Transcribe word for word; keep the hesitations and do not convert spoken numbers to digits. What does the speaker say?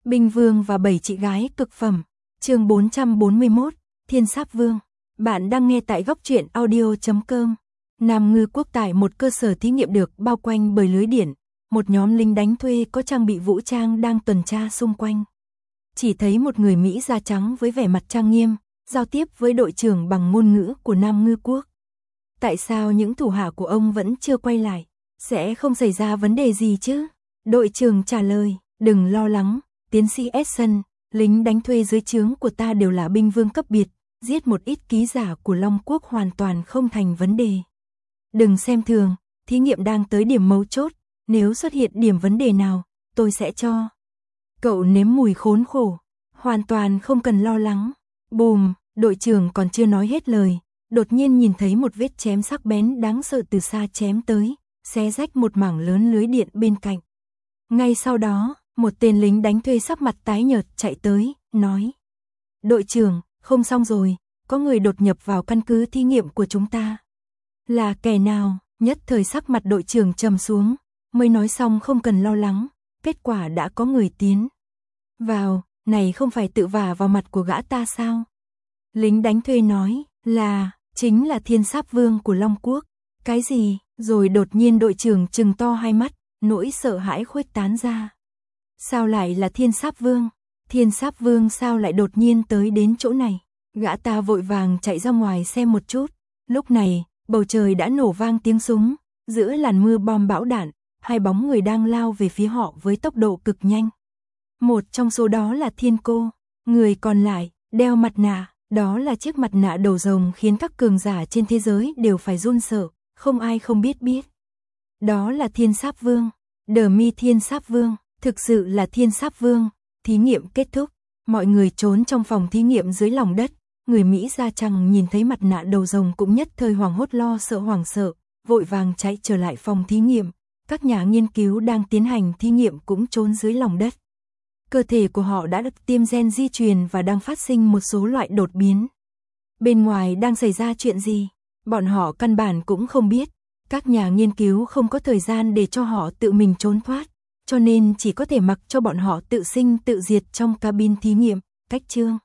Binh Vương và bảy chị gái cực phẩm. Chương bốn trăm bốn mươi mốt, Thiên Sáp Vương. Bạn đang nghe tại góc truyện audio chấm com. Nam Ngư Quốc tại một cơ sở thí nghiệm được bao quanh bởi lưới điện, một nhóm lính đánh thuê có trang bị vũ trang đang tuần tra xung quanh. Chỉ thấy một người Mỹ da trắng với vẻ mặt trang nghiêm, giao tiếp với đội trưởng bằng ngôn ngữ của Nam Ngư Quốc. Tại sao những thủ hạ của ông vẫn chưa quay lại? Sẽ không xảy ra vấn đề gì chứ? Đội trưởng trả lời, đừng lo lắng, tiến sĩ Edson, lính đánh thuê dưới trướng của ta đều là binh vương cấp biệt, giết một ít ký giả của Long Quốc hoàn toàn không thành vấn đề. Đừng xem thường, thí nghiệm đang tới điểm mấu chốt, nếu xuất hiện điểm vấn đề nào, tôi sẽ cho cậu nếm mùi khốn khổ, hoàn toàn không cần lo lắng. Bùm, đội trưởng còn chưa nói hết lời, đột nhiên nhìn thấy một vết chém sắc bén đáng sợ từ xa chém tới, xé rách một mảng lớn lưới điện bên cạnh. Ngay sau đó, một tên lính đánh thuê sắc mặt tái nhợt chạy tới, nói: đội trưởng, không xong rồi, có người đột nhập vào căn cứ thí nghiệm của chúng ta. Là kẻ nào? Nhất thời sắc mặt đội trưởng trầm xuống, mới nói xong không cần lo lắng, kết quả đã có người tiến vào, này không phải tự vả vào mặt của gã ta sao? Lính đánh thuê nói, là, chính là Thiên Sáp Vương của Long Quốc. Cái gì? Rồi đột nhiên đội trưởng trừng to hai mắt, nỗi sợ hãi khuếch tán ra. Sao lại là Thiên Sáp Vương? Thiên Sáp Vương sao lại đột nhiên tới đến chỗ này? Gã ta vội vàng chạy ra ngoài xem một chút. Lúc này, bầu trời đã nổ vang tiếng súng, giữa làn mưa bom bão đạn, hai bóng người đang lao về phía họ với tốc độ cực nhanh. Một trong số đó là Thiên Cô, người còn lại đeo mặt nạ, đó là chiếc mặt nạ đầu rồng khiến các cường giả trên thế giới đều phải run sợ, không ai không biết biết. Đó là Thiên Sáp Vương, Đờ Mi Thiên Sáp Vương, thực sự là Thiên Sáp Vương. Thí nghiệm kết thúc, mọi người trốn trong phòng thí nghiệm dưới lòng đất. Người Mỹ da trắng nhìn thấy mặt nạ đầu rồng cũng nhất thời hoảng hốt lo sợ hoảng sợ, vội vàng chạy trở lại phòng thí nghiệm. Các nhà nghiên cứu đang tiến hành thí nghiệm cũng trốn dưới lòng đất. Cơ thể của họ đã được tiêm gen di truyền và đang phát sinh một số loại đột biến. Bên ngoài đang xảy ra chuyện gì? Bọn họ căn bản cũng không biết. Các nhà nghiên cứu không có thời gian để cho họ tự mình trốn thoát, cho nên chỉ có thể mặc cho bọn họ tự sinh tự diệt trong cabin thí nghiệm. Cách chương